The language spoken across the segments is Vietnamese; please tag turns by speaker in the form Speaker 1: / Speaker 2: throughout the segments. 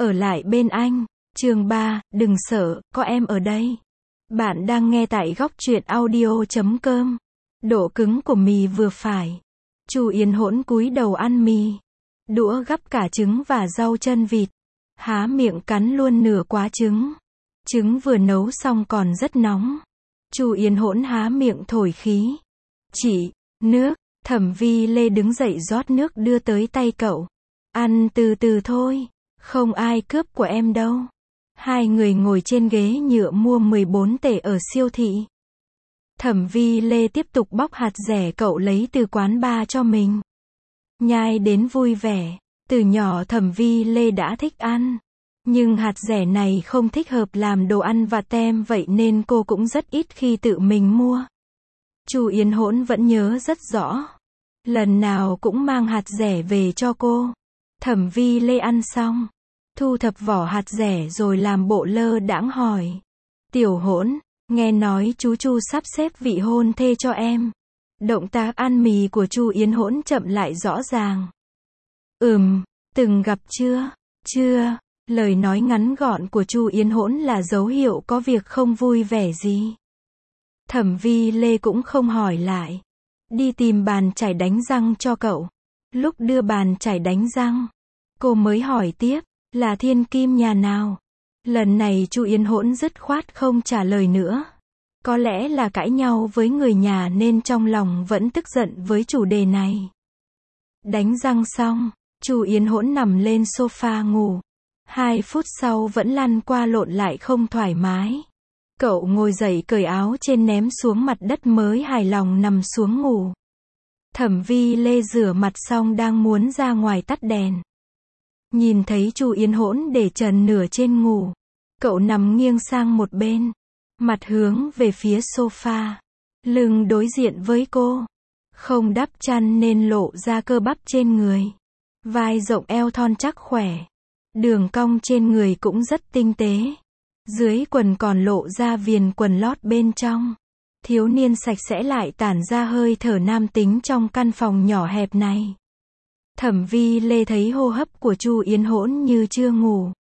Speaker 1: ở lại bên anh. Chương 3, đừng sợ, có em ở đây. Bạn đang nghe tại góc truyện audio.com. Độ cứng của mì vừa phải. Chu Yến hỗn cúi đầu ăn mì. Đũa gắp cả trứng và rau chân vịt. Há miệng cắn luôn nửa quả trứng. Trứng vừa nấu xong còn rất nóng. Chu Yến hỗn há miệng thổi khí. Chị, nước. Thẩm Vi Lê đứng dậy rót nước đưa tới tay cậu. Ăn từ từ thôi, không ai cướp của em đâu. Hai người ngồi trên ghế nhựa mua 14 tệ ở siêu thị. Thẩm Vi Lê tiếp tục bóc hạt dẻ cậu lấy từ quán bar cho mình. Nhai đến vui vẻ. Từ nhỏ Thẩm Vi Lê đã thích ăn. Nhưng hạt dẻ này không thích hợp làm đồ ăn và tem, vậy nên cô cũng rất ít khi tự mình mua. Chu Yến hỗn vẫn nhớ rất rõ. Lần nào cũng mang hạt dẻ về cho cô. Thẩm Vi Lê ăn xong, thu thập vỏ hạt dẻ rồi làm bộ lơ đãng hỏi. Tiểu hỗn, nghe nói chú Chu sắp xếp vị hôn thê cho em. Động tác ăn mì của Chu Yến hỗn chậm lại rõ ràng. Từng gặp chưa? Chưa. Lời nói ngắn gọn của Chu Yến hỗn là dấu hiệu có việc không vui vẻ gì. Thẩm Vi Lê cũng không hỏi lại. Đi tìm bàn chải đánh răng cho cậu. Lúc đưa bàn chải đánh răng, cô mới hỏi tiếp, là thiên kim nhà nào? Lần này Chu Yến hỗn dứt khoát không trả lời nữa. Có lẽ là cãi nhau với người nhà nên trong lòng vẫn tức giận với chủ đề này. Đánh răng xong, Chu Yến hỗn nằm lên sofa ngủ. 2 phút sau vẫn lăn qua lộn lại không thoải mái. Cậu ngồi dậy cởi áo trên ném xuống mặt đất mới hài lòng nằm xuống ngủ. Thẩm Vi Lê rửa mặt xong đang muốn ra ngoài tắt đèn. Nhìn thấy Chu Yến hỗn để trần nửa trên ngủ. Cậu nằm nghiêng sang một bên. Mặt hướng về phía sofa. Lưng đối diện với cô. Không đắp chăn nên lộ ra cơ bắp trên người. Vai rộng eo thon chắc khỏe. Đường cong trên người cũng rất tinh tế. Dưới quần còn lộ ra viền quần lót bên trong. Thiếu niên sạch sẽ lại tản ra hơi thở nam tính trong căn phòng nhỏ hẹp này. Thẩm Vi Lê thấy hô hấp của Chu Yến hỗn như chưa ngủ.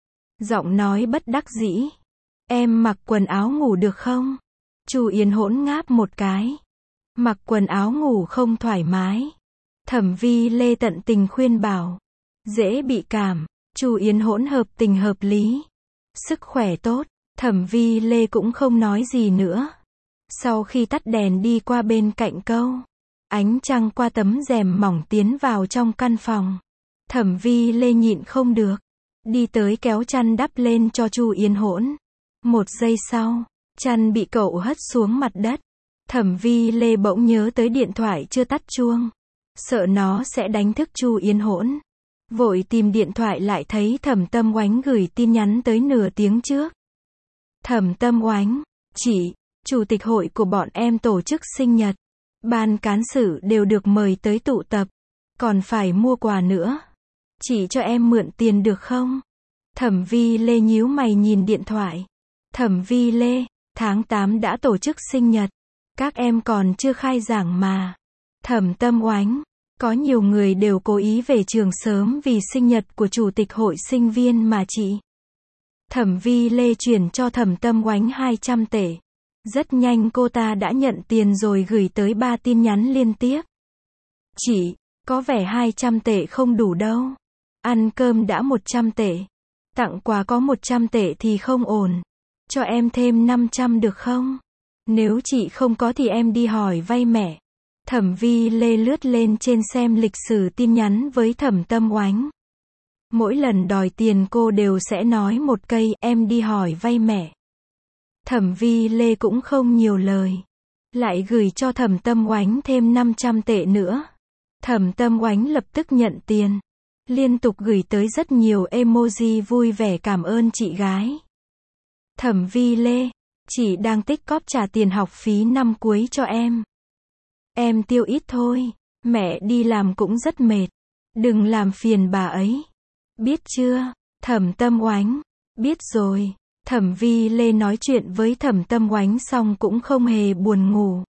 Speaker 1: Giọng nói bất đắc dĩ. Em mặc quần áo ngủ được không? Chu Yến hỗn ngáp một cái. Mặc quần áo ngủ không thoải mái. Thẩm Vi Lê tận tình khuyên bảo. Dễ bị cảm. Chu Yến hỗn hợp tình hợp lý. Sức khỏe tốt. Thẩm Vi Lê cũng không nói gì nữa. Sau khi tắt đèn đi qua bên cạnh câu. Ánh trăng qua tấm rèm mỏng tiến vào trong căn phòng. Thẩm Vi Lê nhịn không được. Đi tới kéo chăn đắp lên cho Chu Yến hỗn. 1 giây sau, chăn bị cậu hất xuống mặt đất. Thẩm Vi Lê bỗng nhớ tới điện thoại chưa tắt chuông. Sợ nó sẽ đánh thức Chu Yến hỗn. Vội tìm điện thoại lại thấy Thẩm Tâm Oánh gửi tin nhắn tới nửa tiếng trước. Thẩm Tâm Oánh, chị, chủ tịch hội của bọn em tổ chức sinh nhật. Ban cán sự đều được mời tới tụ tập. Còn phải mua quà nữa. Chị cho em mượn tiền được không? Thẩm Vi Lê nhíu mày nhìn điện thoại. Thẩm Vi Lê, tháng 8 đã tổ chức sinh nhật. Các em còn chưa khai giảng mà. Thẩm Tâm Oánh, có nhiều người đều cố ý về trường sớm vì sinh nhật của chủ tịch hội sinh viên mà chị. Thẩm Vi Lê chuyển cho Thẩm Tâm Oánh 200 tệ. Rất nhanh cô ta đã nhận tiền rồi gửi tới 3 tin nhắn liên tiếp. Chị, có vẻ 200 tệ không đủ đâu. Ăn cơm đã 100 tệ. Tặng quà có 100 tệ thì không ổn. Cho em thêm 500 được không? Nếu chị không có thì em đi hỏi vay mẹ. Thẩm Vi Lê lướt lên trên xem lịch sử tin nhắn với Thẩm Tâm Oánh. Mỗi lần đòi tiền cô đều sẽ nói một cây, em đi hỏi vay mẹ. Thẩm Vi Lê cũng không nhiều lời. Lại gửi cho Thẩm Tâm Oánh thêm 500 tệ nữa. Thẩm Tâm Oánh lập tức nhận tiền. Liên tục gửi tới rất nhiều emoji vui vẻ cảm ơn chị gái. Thẩm Vi Lê, chị đang tích cóp trả tiền học phí năm cuối cho em. Em tiêu ít thôi. Mẹ đi làm cũng rất mệt. Đừng làm phiền bà ấy. Biết chưa? Thẩm Tâm Oánh. Biết rồi. Thẩm Vi Lê nói chuyện với Thẩm Tâm Oánh xong cũng không hề buồn ngủ.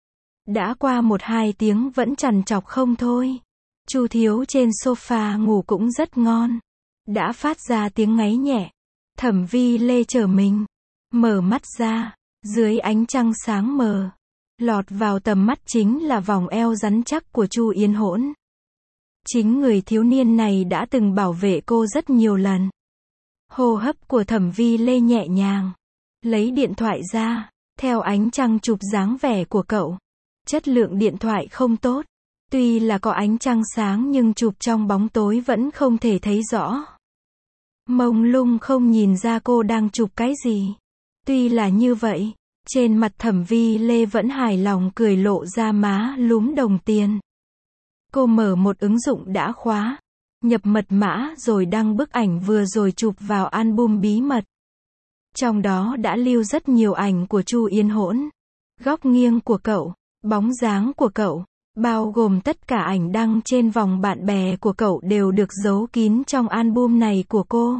Speaker 1: Đã qua 1-2 tiếng vẫn trằn trọc không thôi. Chu Thiếu trên sofa ngủ cũng rất ngon. đã phát ra tiếng ngáy nhẹ. Thẩm Vi Lê trở mình, mở mắt ra, dưới ánh trăng sáng mờ, lọt vào tầm mắt chính là vòng eo rắn chắc của Chu Yến Hỗn. Chính người thiếu niên này đã từng bảo vệ cô rất nhiều lần. Hô hấp của Thẩm Vi Lê nhẹ nhàng, lấy điện thoại ra, theo ánh trăng chụp dáng vẻ của cậu. Chất lượng điện thoại không tốt, tuy là có ánh trăng sáng nhưng chụp trong bóng tối vẫn không thể thấy rõ. Mông lung không nhìn ra cô đang chụp cái gì. Tuy là như vậy, trên mặt Thẩm Vi Lê vẫn hài lòng cười lộ ra má lúm đồng tiền. Cô mở một ứng dụng đã khóa, nhập mật mã rồi đăng bức ảnh vừa rồi chụp vào album bí mật. Trong đó đã lưu rất nhiều ảnh của Chu Yến Hỗn. Góc nghiêng của cậu, bóng dáng của cậu, bao gồm tất cả ảnh đăng trên vòng bạn bè của cậu đều được giấu kín trong album này của cô.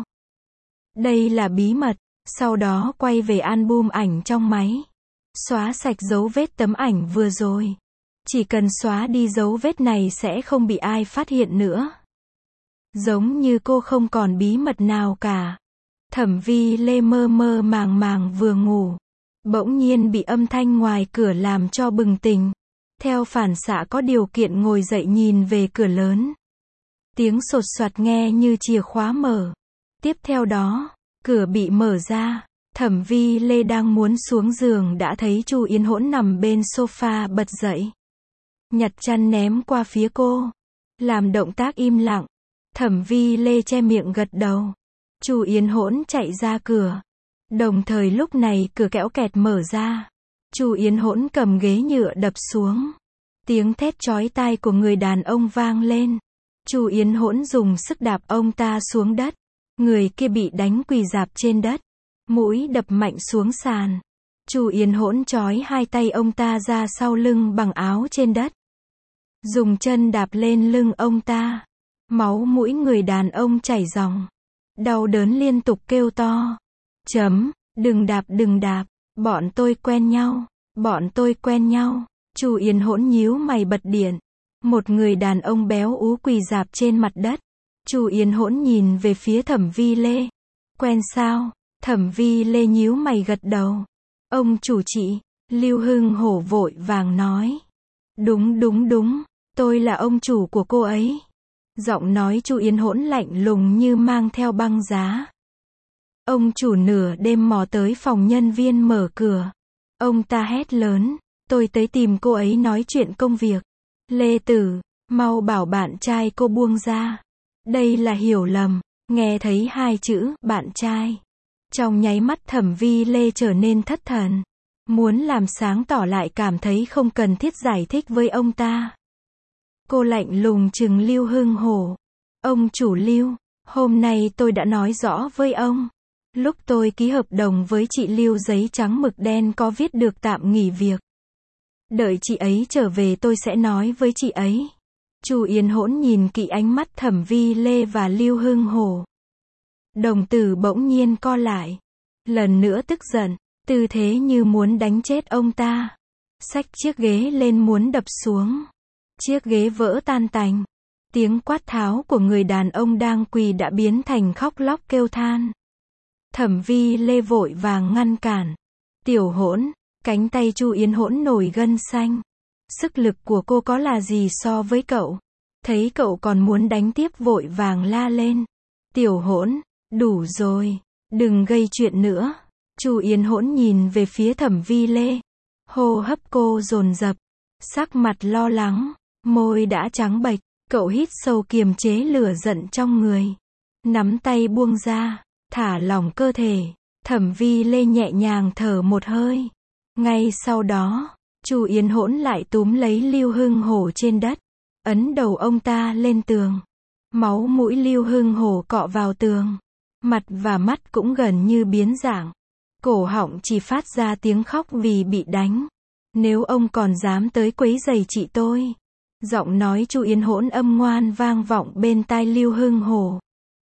Speaker 1: Đây là bí mật, sau đó quay về album ảnh trong máy. Xóa sạch dấu vết tấm ảnh vừa rồi. Chỉ cần xóa đi dấu vết này sẽ không bị ai phát hiện nữa. Giống như cô không còn bí mật nào cả. Thẩm Vi Lê mơ mơ màng màng vừa ngủ, bỗng nhiên bị âm thanh ngoài cửa làm cho bừng tỉnh. Theo phản xạ có điều kiện ngồi dậy nhìn về cửa lớn. Tiếng sột soạt nghe như chìa khóa mở. Tiếp theo đó, cửa bị mở ra. Thẩm Vi Lê đang muốn xuống giường đã thấy Chu Yến Hỗn nằm bên sofa bật dậy, nhặt chăn ném qua phía cô, làm động tác im lặng. Thẩm Vi Lê che miệng gật đầu. Chu Yến Hỗn chạy ra cửa. Đồng thời lúc này cửa kẽo kẹt mở ra. Chu Yến Hỗn cầm ghế nhựa đập xuống. Tiếng thét chói tai của người đàn ông vang lên. Chu Yến Hỗn dùng sức đạp ông ta xuống đất. Người kia bị đánh quỳ rạp trên đất, mũi đập mạnh xuống sàn. Chu Yến Hỗn trói hai tay ông ta ra sau lưng bằng áo trên đất, dùng chân đạp lên lưng ông ta. Máu mũi người đàn ông chảy ròng, đau đớn liên tục kêu to. Đừng đạp, bọn tôi quen nhau, bọn tôi quen nhau. Chu Yến Hỗn nhíu mày bật điện. Một người đàn ông béo ú quỳ rạp trên mặt đất. Chu Yến Hỗn nhìn về phía Thẩm Vi Lê. Quen sao? Thẩm Vi Lê nhíu mày gật đầu. Ông chủ chị, Lưu Hưng Hổ vội vàng nói. Đúng, tôi là ông chủ của cô ấy. Giọng nói Chu Yến Hỗn lạnh lùng như mang theo băng giá. Ông chủ nửa đêm mò tới phòng nhân viên mở cửa. Ông ta hét lớn, tôi tới tìm cô ấy nói chuyện công việc. Lê Tử, mau bảo bạn trai cô buông ra. Đây là hiểu lầm. Nghe thấy hai chữ, bạn trai. Trong nháy mắt Thẩm Vi Lê trở nên thất thần. Muốn làm sáng tỏ lại cảm thấy không cần thiết giải thích với ông ta. Cô lạnh lùng trừng Lưu Hưng Hổ. Ông chủ Lưu, hôm nay tôi đã nói rõ với ông. Lúc tôi ký hợp đồng với chị Lưu giấy trắng mực đen có viết được tạm nghỉ việc. Đợi chị ấy trở về tôi sẽ nói với chị ấy. Chu Yến Hỗn nhìn kỹ ánh mắt Thẩm Vi Lê và Lưu Hưng Hổ. Đồng tử bỗng nhiên co lại. Lần nữa tức giận, tư thế như muốn đánh chết ông ta. Xách chiếc ghế lên muốn đập xuống. Chiếc ghế vỡ tan tành. Tiếng quát tháo của người đàn ông đang quỳ đã biến thành khóc lóc kêu than. Thẩm Vi Lê vội vàng ngăn cản. Tiểu Hỗn, cánh tay Chu Yến Hỗn nổi gân xanh. Sức lực của cô có là gì so với cậu? Thấy cậu còn muốn đánh tiếp vội vàng la lên. Tiểu Hỗn, đủ rồi, đừng gây chuyện nữa. Chu Yến Hỗn nhìn về phía Thẩm Vi Lê. Hô hấp cô dồn dập, sắc mặt lo lắng, môi đã trắng bệch. Cậu hít sâu kiềm chế lửa giận trong người. Nắm tay buông ra, thả lỏng cơ thể. Thẩm Vi Lê nhẹ nhàng thở một hơi. Ngay sau đó, Chu Yến Hỗn lại túm lấy Lưu Hưng Hổ trên đất, ấn đầu ông ta lên tường. Máu mũi Lưu Hưng Hổ cọ vào tường, mặt và mắt cũng gần như biến dạng. Cổ họng chỉ phát ra tiếng khóc vì bị đánh. Nếu ông còn dám tới quấy rầy chị tôi. Giọng nói Chu Yến Hỗn âm ngoan vang vọng bên tai Lưu Hưng Hổ.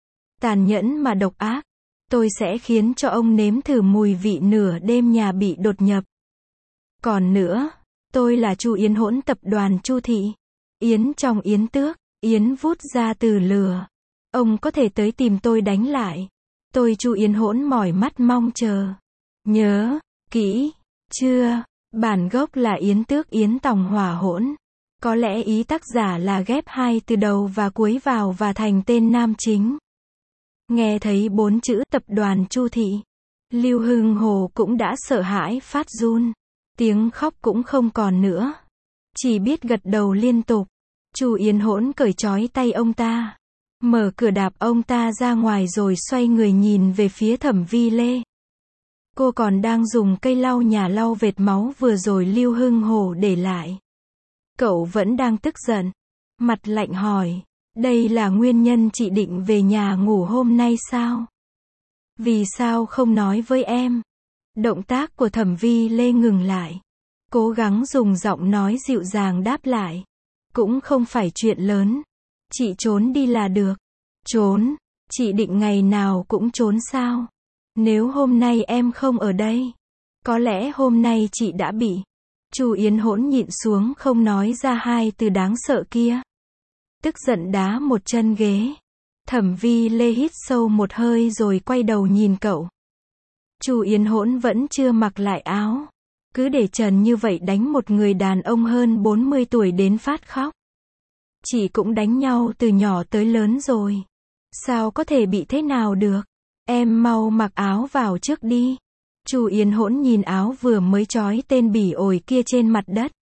Speaker 1: Tàn nhẫn mà độc ác. Tôi sẽ khiến cho ông nếm thử mùi vị nửa đêm nhà bị đột nhập. Còn nữa, tôi là Chu Yến Hỗn tập đoàn Chu Thị. Yến trong Yến Tước, Yến vút ra từ lửa. Ông có thể tới tìm tôi đánh lại. Tôi Chu Yến Hỗn mỏi mắt mong chờ. Nhớ kỹ chưa? Bản gốc là Yến Tước Yến Tòng Hỏa Hỗn. Có lẽ ý tác giả là ghép hai từ đầu và cuối vào và thành tên nam chính. Nghe thấy 4 chữ tập đoàn Chu Thị, Lưu Hưng Hồ cũng đã sợ hãi phát run. Tiếng khóc cũng không còn nữa. Chỉ biết gật đầu liên tục. Chu Yến Hỗn cởi trói tay ông ta. Mở cửa đạp ông ta ra ngoài rồi xoay người nhìn về phía Thẩm Vi Lê. Cô còn đang dùng cây lau nhà lau vệt máu vừa rồi Lưu Hưng Hồ để lại. Cậu vẫn đang tức giận. Mặt lạnh hỏi. Đây là nguyên nhân chị định về nhà ngủ hôm nay sao? Vì sao không nói với em? Động tác của Thẩm Vi Lê ngừng lại. Cố gắng dùng giọng nói dịu dàng đáp lại. Cũng không phải chuyện lớn. Chị trốn đi là được. Trốn? Chị định ngày nào cũng trốn sao? Nếu hôm nay em không ở đây, có lẽ hôm nay chị đã bị. Chu Yến Hỗn nhịn xuống không nói ra hai từ đáng sợ kia. Tức giận đá một chân ghế. Thẩm Vi Lê hít sâu một hơi rồi quay đầu nhìn cậu. Chu Yến Hỗn vẫn chưa mặc lại áo. Cứ để trần như vậy đánh một người đàn ông hơn 40 tuổi đến phát khóc. Chị cũng đánh nhau từ nhỏ tới lớn rồi. Sao có thể bị thế nào được? Em mau mặc áo vào trước đi. Chu Yến Hỗn nhìn áo vừa mới trói tên bỉ ổi kia trên mặt đất.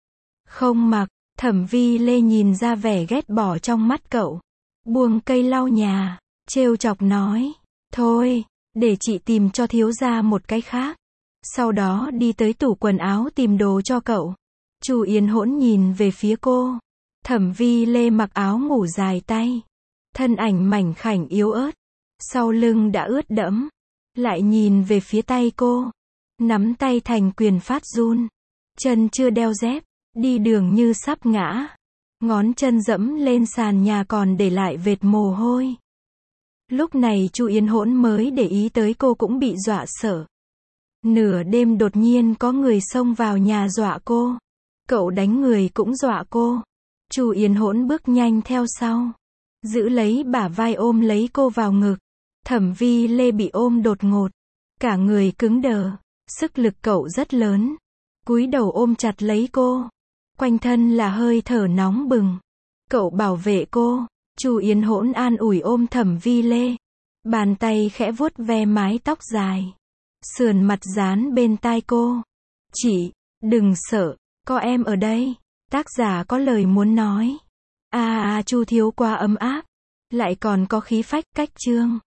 Speaker 1: Không mặc. Thẩm Vi Lê nhìn ra vẻ ghét bỏ trong mắt cậu. Buông cây lau nhà. Trêu chọc nói. Thôi, để chị tìm cho thiếu gia một cái khác. Sau đó đi tới tủ quần áo tìm đồ cho cậu. Chu Yến Hỗn nhìn về phía cô. Thẩm Vi Lê mặc áo ngủ dài tay. Thân ảnh mảnh khảnh yếu ớt. Sau lưng đã ướt đẫm. Lại nhìn về phía tay cô. Nắm tay thành quyền phát run. Chân chưa đeo dép. Đi đường như sắp ngã. Ngón chân dẫm lên sàn nhà còn để lại vệt mồ hôi. Lúc này Chu Yến Hỗn mới để ý tới cô cũng bị dọa sợ. Nửa đêm đột nhiên có người xông vào nhà dọa cô. Cậu đánh người cũng dọa cô. Chu Yến Hỗn bước nhanh theo sau. Giữ lấy bả vai ôm lấy cô vào ngực. Thẩm Vi Lê bị ôm đột ngột. Cả người cứng đờ. Sức lực cậu rất lớn. Cúi đầu ôm chặt lấy cô. Quanh thân là hơi thở nóng bừng. Cậu bảo vệ cô. Chu Yến Hỗn an ủi ôm Thẩm Vi Lê. Bàn tay khẽ vuốt ve mái tóc dài. Sườn mặt dán bên tai cô. Chị, đừng sợ, có em ở đây. Tác giả có lời muốn nói. Chu thiếu quá ấm áp. Lại còn có khí phách cách chương.